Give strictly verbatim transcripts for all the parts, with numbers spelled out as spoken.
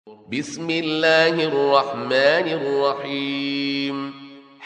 بسم الله الرحمن الرحيم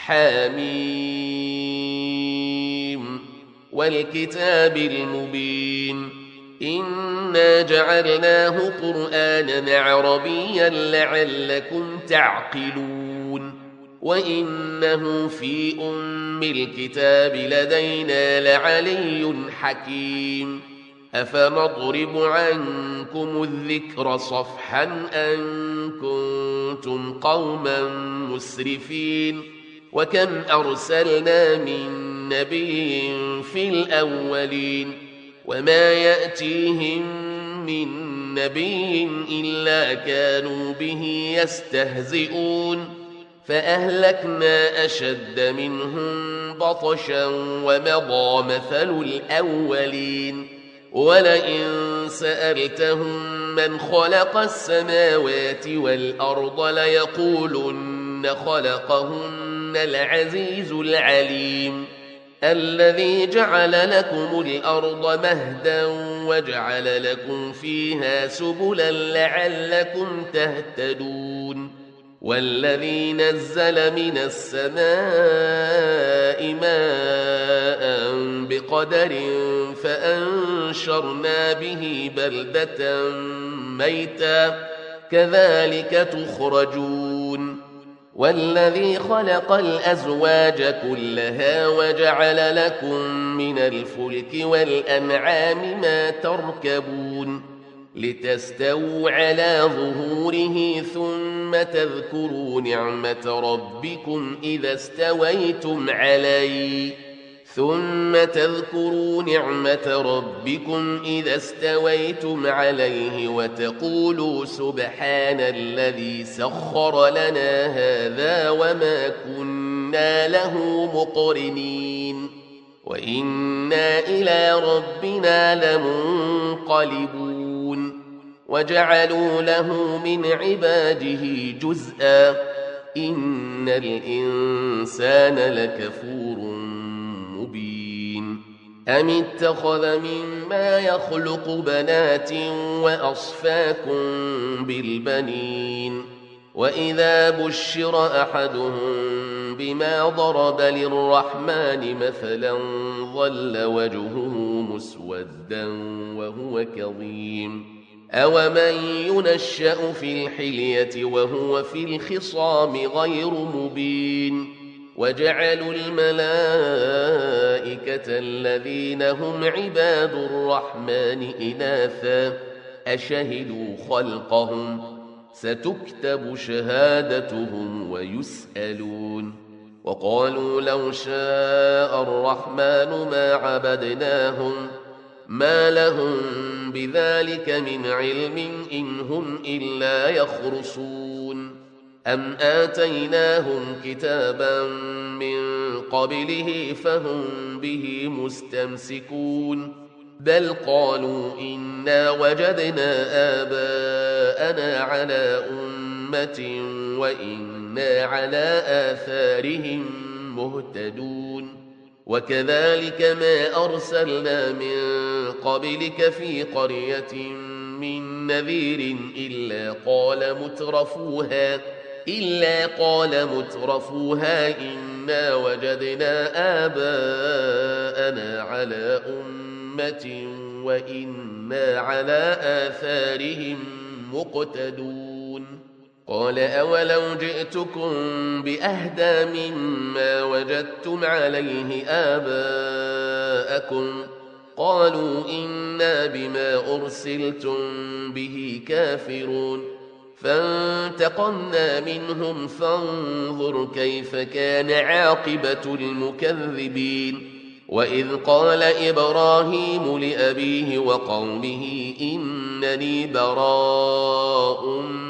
حميم والكتاب المبين إنا جعلناه قرآنا عربيا لعلكم تعقلون وإنه في أم الكتاب لدينا لعلي حكيم أفنضرب عنكم الذكر صفحا أن كنتم قوما مسرفين وكم أرسلنا من نبي في الأولين وما يأتيهم من نبي إلا كانوا به يستهزئون فأهلكنا أشد منهم بطشا ومضى مثل الأولين ولئن سألتهم من خلق السماوات والأرض ليقولن خلقهن العزيز العليم الذي جعل لكم الأرض مهدا وجعل لكم فيها سبلا لعلكم تهتدون والذي نزل من السماء ماء بقدر فأنشرنا به بلدة ميتا كذلك تخرجون والذي خلق الأزواج كلها وجعل لكم من الفلك والأنعام ما تركبون لتستووا على ظهوره ثم تذكروا نعمة ربكم إذا استويتم عليه ثم تذكروا نعمة ربكم إذا استويتم عليه وتقولوا سبحان الذي سخر لنا هذا وما كنا له مقرنين وإنا إلى ربنا لمنقلبون وجعلوا له من عباده جزءا إن الإنسان لكفور مبين أم اتخذ مما يخلق بنات وأصفاكم بالبنين وإذا بشر أحدهم بما ضرب للرحمن مثلا ظل وجهه مسودا وهو كظيم أومن ينشأ في الحلية وهو في الخصام غير مبين وجعلوا الملائكة الذين هم عباد الرحمن إناثا أشهدوا خلقهم ستكتب شهادتهم ويسألون وقالوا لو شاء الرحمن ما عبدناهم ما لهم بذلك من علم إن هم إلا يخرصون أم آتيناهم كتابا من قبله فهم به مستمسكون بل قالوا إنا وجدنا آباءنا على أمة وإنا على آثارهم مهتدون وكذلك ما أرسلنا من قبلك في قرية من نذير إلا قال مترفوها إلا قال مترفوها إنا وجدنا آباءنا على أمة وإنا على آثارهم مقتدون قال أولو جئتكم بأهدى مما وجدتم عليه آباءكم قالوا إنا بما أرسلتم به كافرون فانتقمنا منهم فانظر كيف كان عاقبة المكذبين وإذ قال إبراهيم لأبيه وقومه إنني براء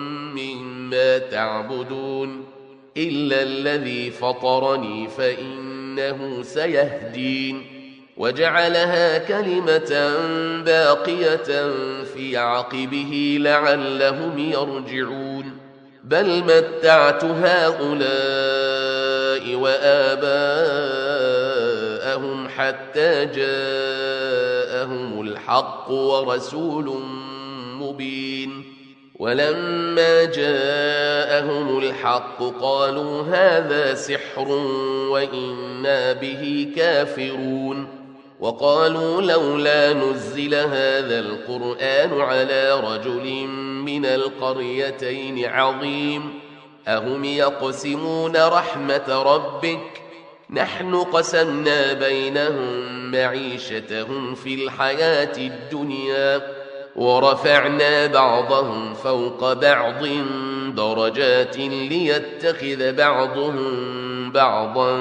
مما تعبدون إلا الذي فطرني فإنه سيهدين وجعلها كلمة باقية في عقبه لعلهم يرجعون بل متعت هؤلاء وآباءهم حتى جاءهم الحق ورسول مبين ولما جاءهم الحق قالوا هذا سحر وإنا به كافرون وقالوا لولا نزل هذا القرآن على رجل من القريتين عظيم أهم يقسمون رحمة ربك نحن قسمنا بينهم معيشتهم في الحياة الدنيا ورفعنا بعضهم فوق بعض درجات ليتخذ بعضهم بعضا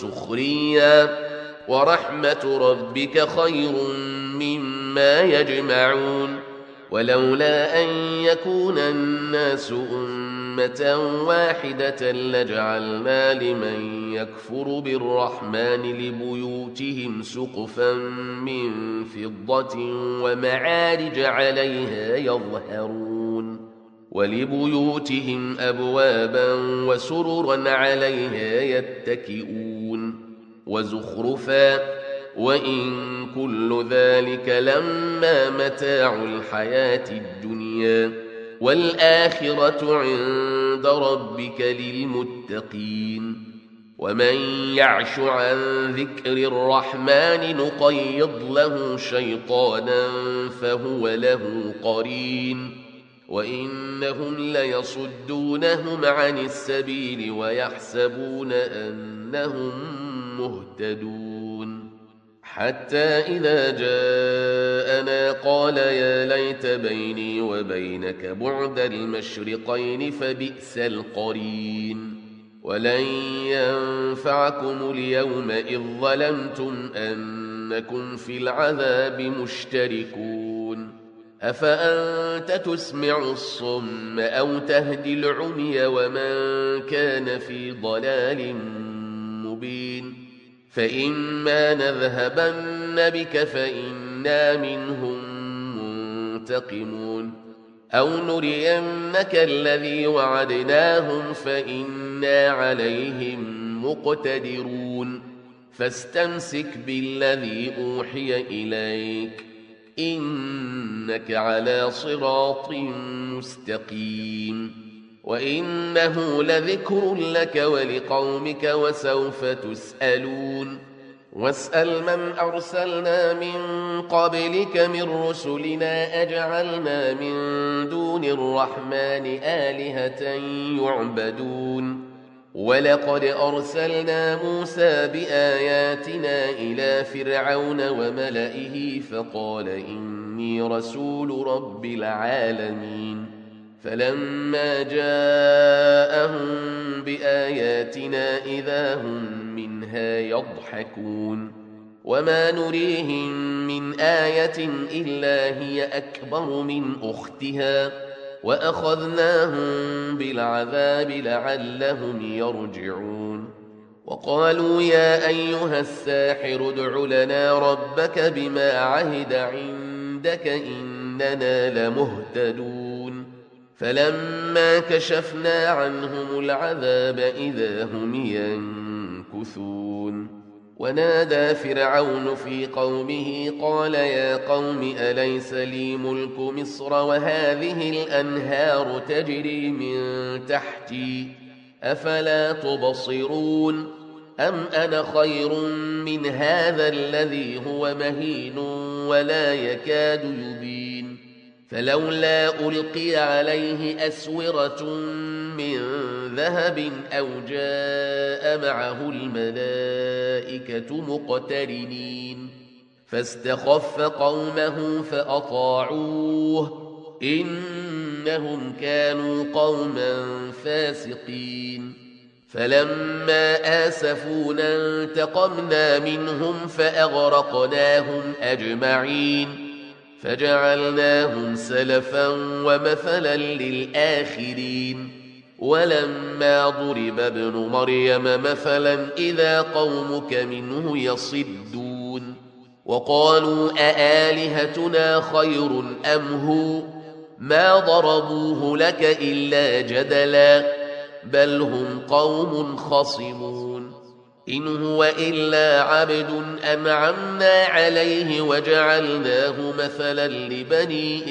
سخريا ورحمة ربك خير مما يجمعون ولولا أن يكون الناس أمة واحدة لجعلنا لمن يكفر بالرحمن لبيوتهم سقفا من فضة ومعارج عليها يظهرون ولبيوتهم أبوابا وسررا عليها يتكئون وزخرفا وإن كل ذلك لما متاع الحياة الدنيا والآخرة عند ربك للمتقين ومن يعش عن ذكر الرحمن نقيض له شيطانا فهو له قرين وإنهم ليصدونهم عن السبيل ويحسبون أنهم مهتدون حتى إذا جاءنا قال يا ليت بيني وبينك بعد المشرقين فبئس القرين ولن ينفعكم اليوم إذ ظلمتم أنكم في العذاب مشتركون أفأنت تسمع الصم أو تهدي العمي ومن كان في ضلال مبين فإما نذهبن بك فإنا منهم منتقمون أو نرينك الذي وعدناهم فإنا عليهم مقتدرون فاستمسك بالذي أوحي إليك إنك على صراط مستقيم وإنه لذكر لك ولقومك وسوف تسألون واسأل من أرسلنا من قبلك من رسلنا أجعلنا من دون الرحمن آلهة يعبدون ولقد أرسلنا موسى بآياتنا إلى فرعون وملئه فقال إني رسول رب العالمين فلما جاءهم بآياتنا إذا هم منها يضحكون وما نريهم من آية إلا هي أكبر من أختها وأخذناهم بالعذاب لعلهم يرجعون وقالوا يا أيها الساحر ادع لنا ربك بما عهد عندك إننا لمهتدون فلما كشفنا عنهم العذاب إذا هم ينكثون ونادى فرعون في قومه قال يا قوم أليس لي ملك مصر وهذه الأنهار تجري من تحتي أفلا تبصرون أم أنا خير من هذا الذي هو مهين ولا يكاد يبين فلولا ألقي عليه أسورة من ذهب أو جاء معه الملائكة مقترنين فاستخف قومه فأطاعوه إنهم كانوا قوما فاسقين فلما آسفونا انتقمنا منهم فأغرقناهم أجمعين فجعلناهم سلفا ومثلا للآخرين ولما ضرب ابن مريم مثلا إذا قومك منه يصدون وقالوا أآلهتنا خير أم هو ما ضربوه لك إلا جدلا بل هم قوم خصمون إن هو إلا عبد أنعمنا عليه وجعلناه مثلا لبني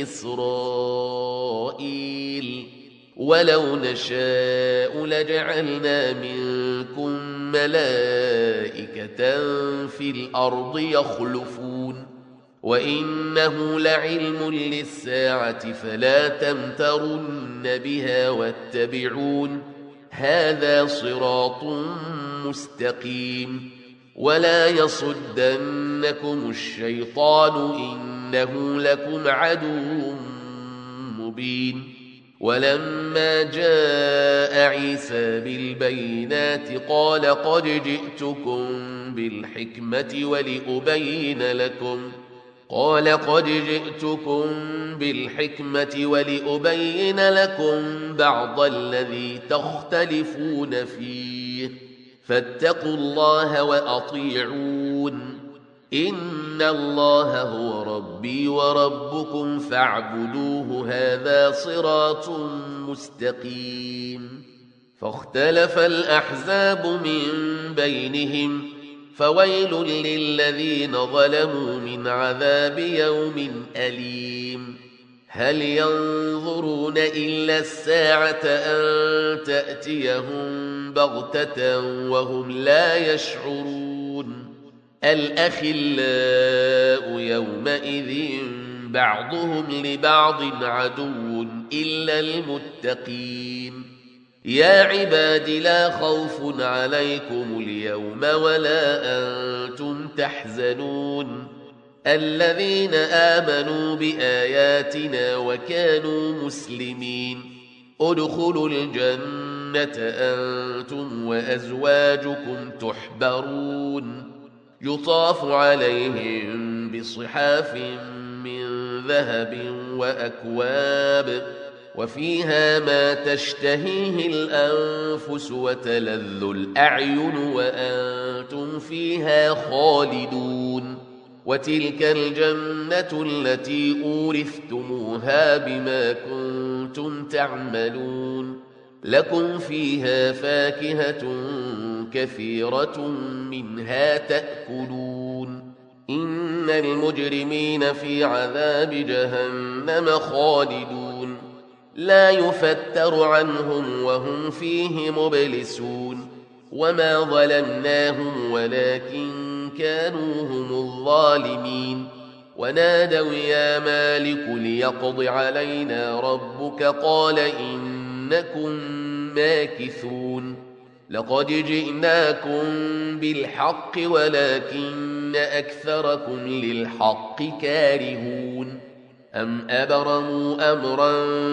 إسرائيل ولو نشاء لجعلنا منكم ملائكة في الأرض يخلفون وإنه لعلم للساعة فلا تمترن بها واتبعون هذا صراط مستقيم ولا يصدنكم الشيطان إنه لكم عدو مبين ولما جاء عيسى بالبينات قال قد جئتكم بالحكمة ولأبين لكم قال قد جئتكم بالحكمة ولأبين لكم بعض الذي تختلفون فيه فاتقوا الله وأطيعون إن الله هو ربي وربكم فاعبدوه هذا صراط مستقيم فاختلف الأحزاب من بينهم فويل للذين ظلموا من عذاب يوم أليم هل ينظرون إلا الساعة أن تأتيهم بغتة وهم لا يشعرون الأخلاء يومئذ بعضهم لبعض عدو إلا المتقين يا عباد لا خوف عليكم اليوم ولا أنتم تحزنون الذين آمنوا بآياتنا وكانوا مسلمين ادخلوا الجنة أنتم وأزواجكم تحبرون يطاف عليهم بصحاف من ذهب وأكواب وفيها ما تشتهيه الأنفس وتلذ الأعين وأنتم فيها خالدون وتلك الجنة التي أورثتموها بما كنتم تعملون لكم فيها فاكهة كثيرة منها تأكلون إن المجرمين في عذاب جهنم خالدون لا يفتر عنهم وهم فيه مبلسون وما ظلمناهم ولكن كانوا هم الظالمين ونادوا يا مالك ليقض علينا ربك قال إنكم ماكثون لقد جئناكم بالحق ولكن أكثركم للحق كارهون أم أبرموا أمرا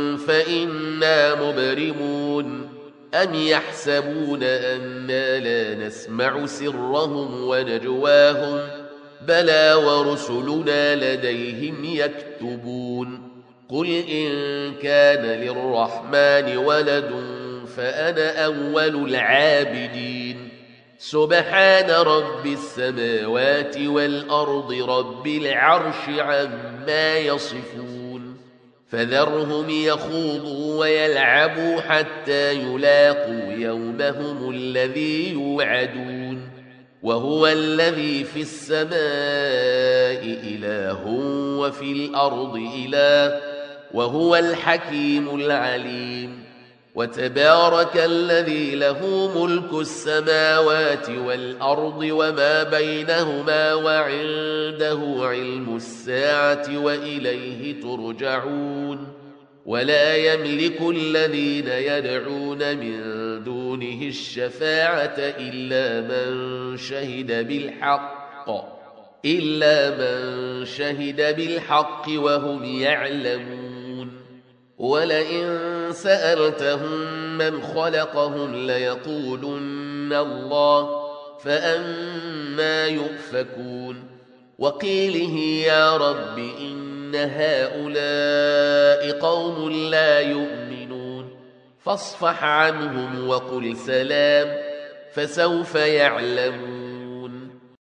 فإنا مبرمون أم يحسبون أنا لا نسمع سرهم ونجواهم بلى ورسلنا لديهم يكتبون قل إن كان للرحمن ولد فأنا أول العابدين سبحان رب السماوات والأرض رب العرش عما يصفون فذرهم يخوضوا ويلعبوا حتى يلاقوا يومهم الذي يوعدون وهو الذي في السماء إله وفي الأرض إله وهو الحكيم العليم وتبارك الذي له ملك السماوات والأرض وما بينهما وعنده علم الساعة وإليه ترجعون ولا يملك الذين يدعون من دونه الشفاعة إلا من شهد بالحق إلا من شهد بالحق وهم يعلمون ولئن سألتهم من خلقهم ليقولن الله فأنى يؤفكون وقيله يا رب إن هؤلاء قوم لا يؤمنون فاصفح عنهم وقل سلام فسوف يعلمون